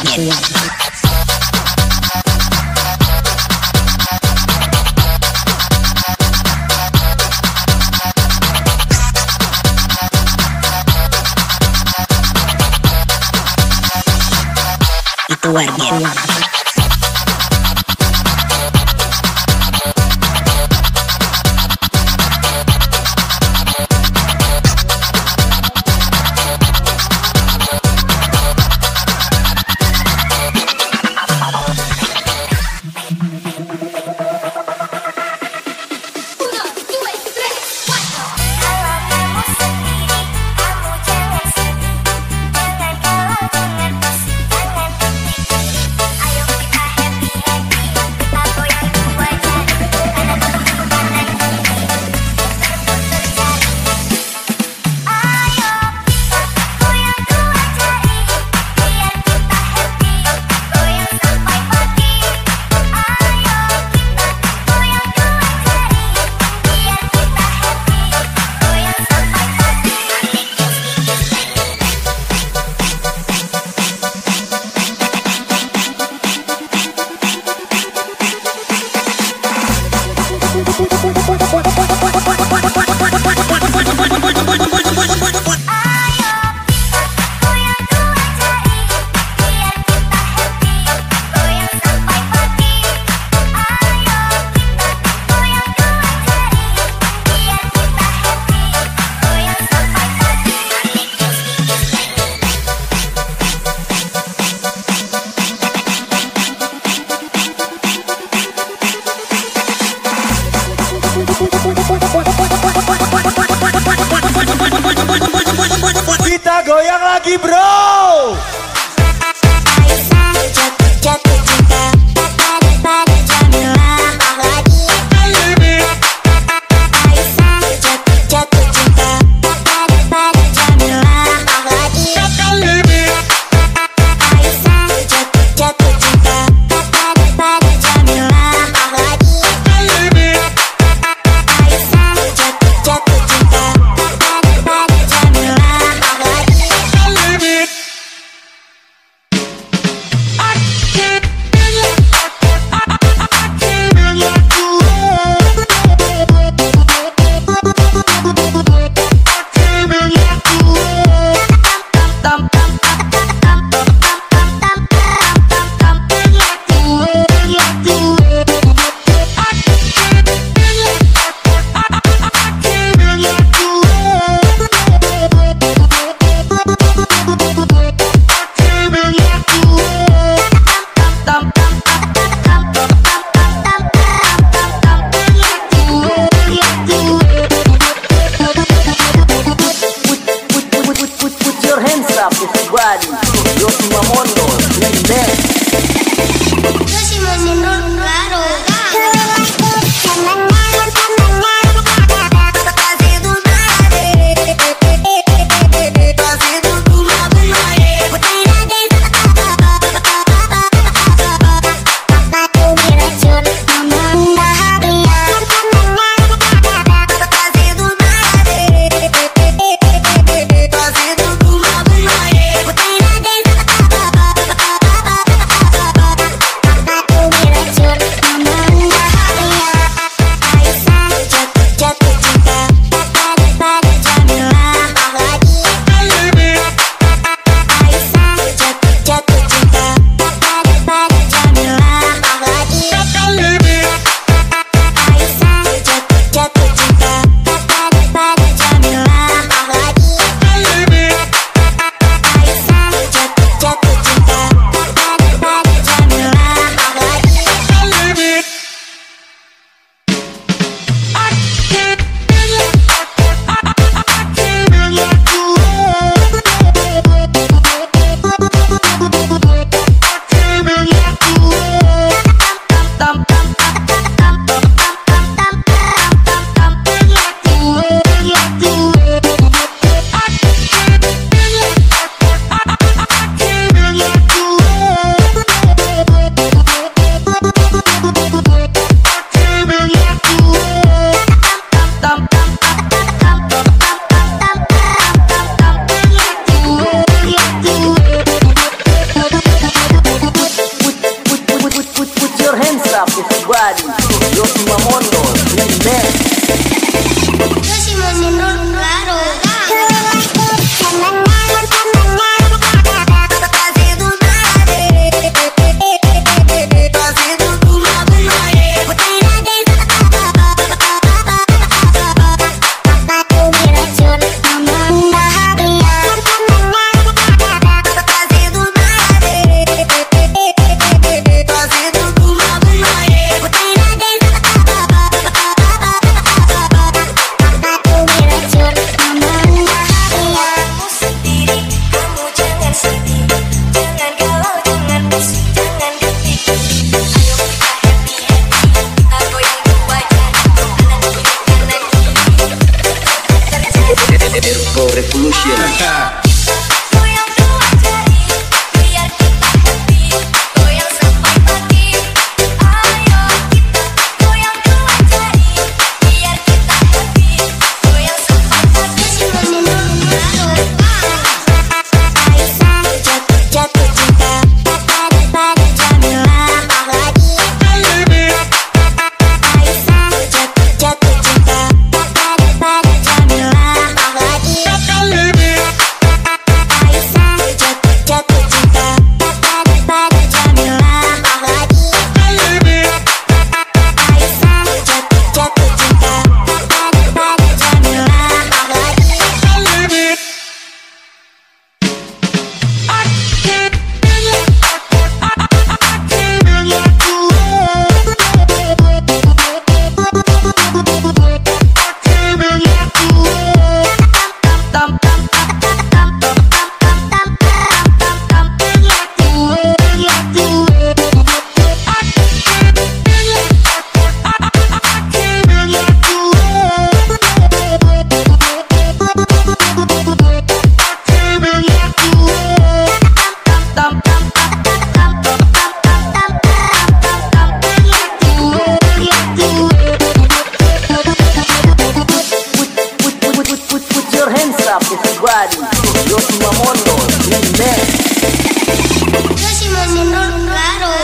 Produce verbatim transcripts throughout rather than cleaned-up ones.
Itu warga. Kita goyang lagi, bro. up everybody. Yoshi Mamono, remix. Yoshi Mamono, claro. Revolution. Everybody, Yoshi Mamono, remix. Yoshi Mamono, claro.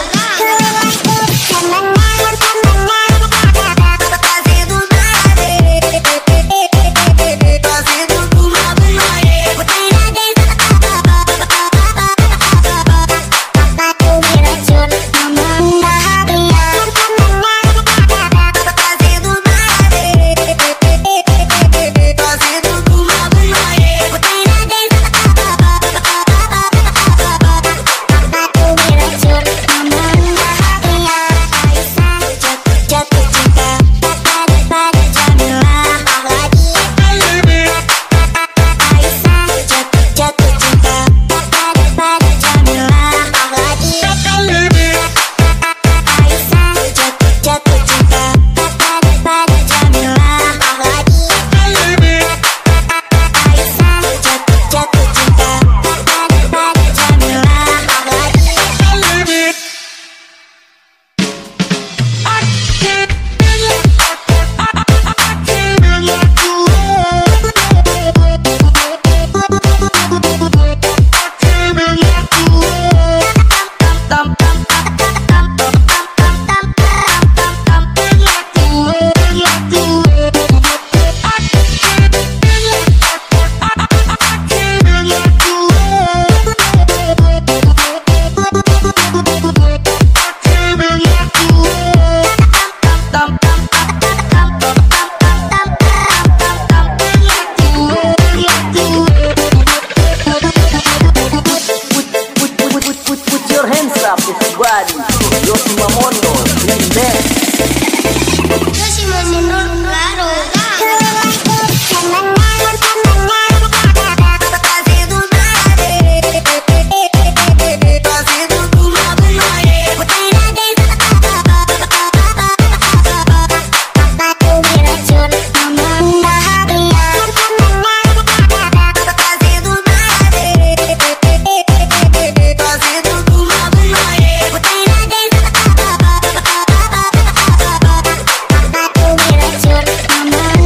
Everybody, Yoshi Mamono, remix. Yoshi Mamono, claro. Mama.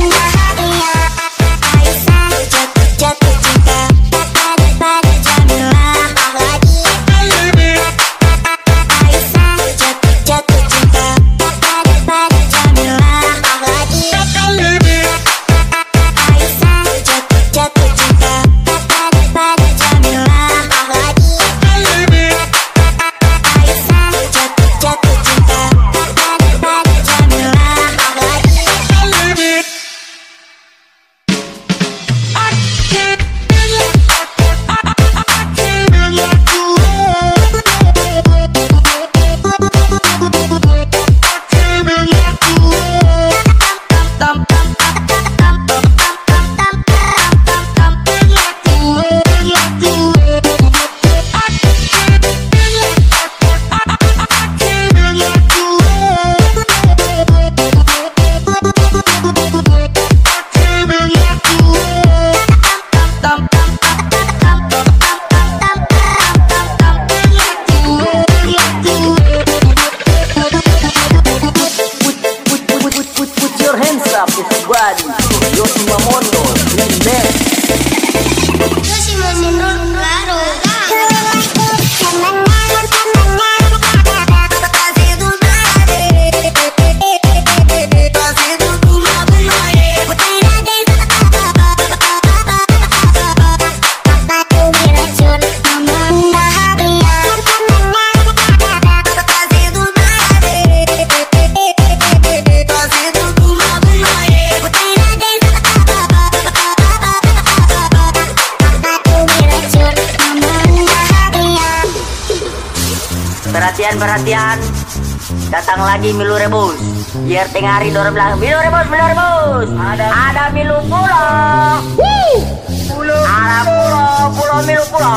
Perhatian, perhatian. Datang lagi Milu Rebus. Biar tengah hari dorong belakang. Milu Rebus, Milu Rebus. Ada, ada Milu Pulo. Pulo. Ada Pulo, Pulo Milu Pulo.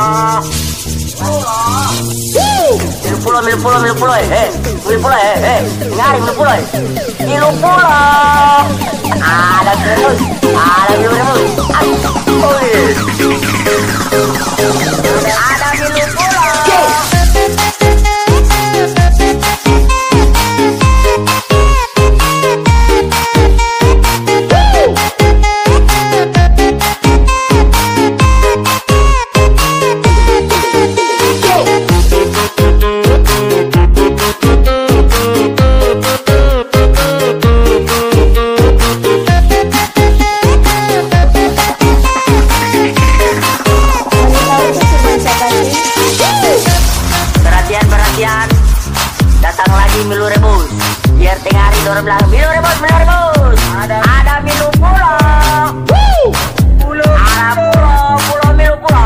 Milu Pulo, Milu Pulo, Milu Pulo. Eh, Milu Pulo, eh, eh. Tengah hari Milu Pulo. Milu Pulo. Ada Rebus. Ada Milu Rebus. Ada Milu Pulo. Datang lagi Milu Rebus. Biar tengah hari dorong belakang. Milu Rebus, Milu Rebus. Ada, ada Milu Pulo. Pulo. Ada Pulo, Pulo Milu Pulo.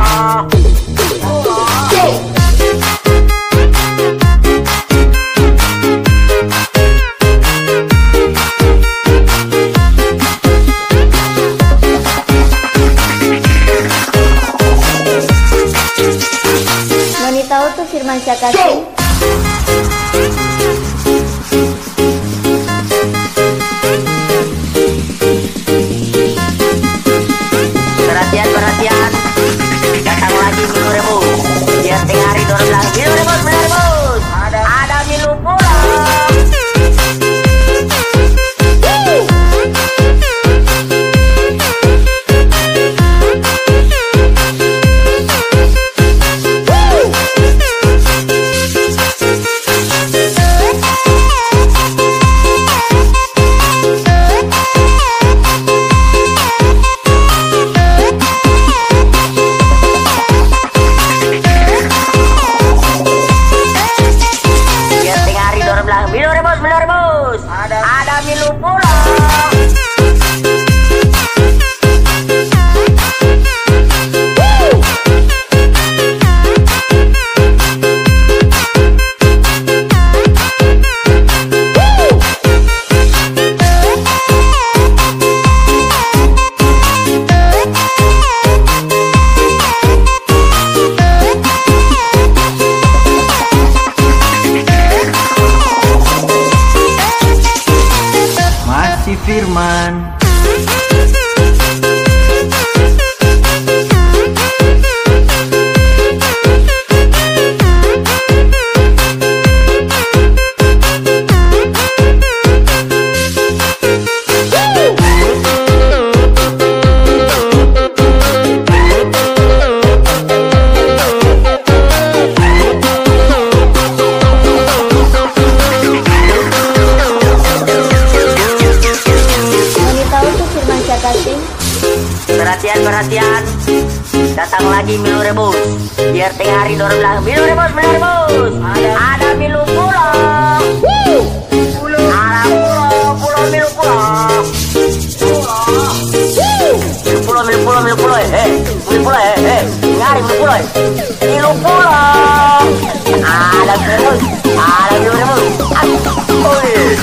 Mani tahu tuh Firman Syakasi. Perhatian, perhatian. Datang lagi Milu Rebus. Biar tengah hari dorong belakang. Milu Rebus, Milu Rebus. Ada, ada Milu Pulo. Milu Rebus, Milu Rebus. Ada, ada Milu Pulo. Firman. Perhatian, perhatian. Datang lagi Milu Rebus. Biar tengah hari dorong belakang. Milu Rebus, Milu Rebus. Ada, ada Milu Pulo. Pulo. Ada Pulo, Pulo Milu Pulo. Milu Pulo, Milu Pulo, Milu Pulo. Eh, Milu Pulo, eh, eh. Tengah hari Milu Pulo. Milu Pulo. Ada Milu Rebus. Ada Milu Rebus. Ada Milu Pulo.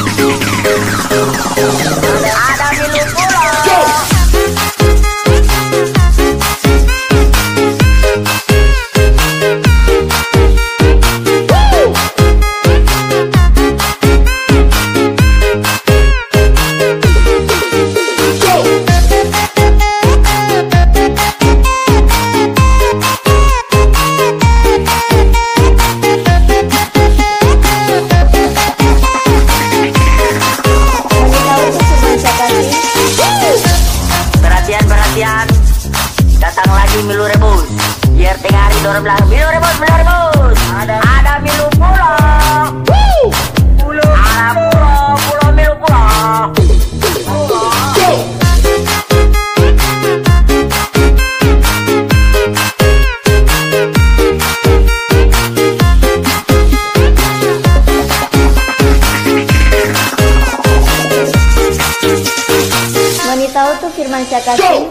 Datang lagi Milu Rebus. Biar tengah hari dorong belakang. Milu Rebus, Milu Rebus. Ada, ada Milu Pulo. Pulo. Ada Pulo, Pulo Milu Pulo. Mani tahu tuh Firman Syakasi.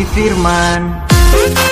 si Firman.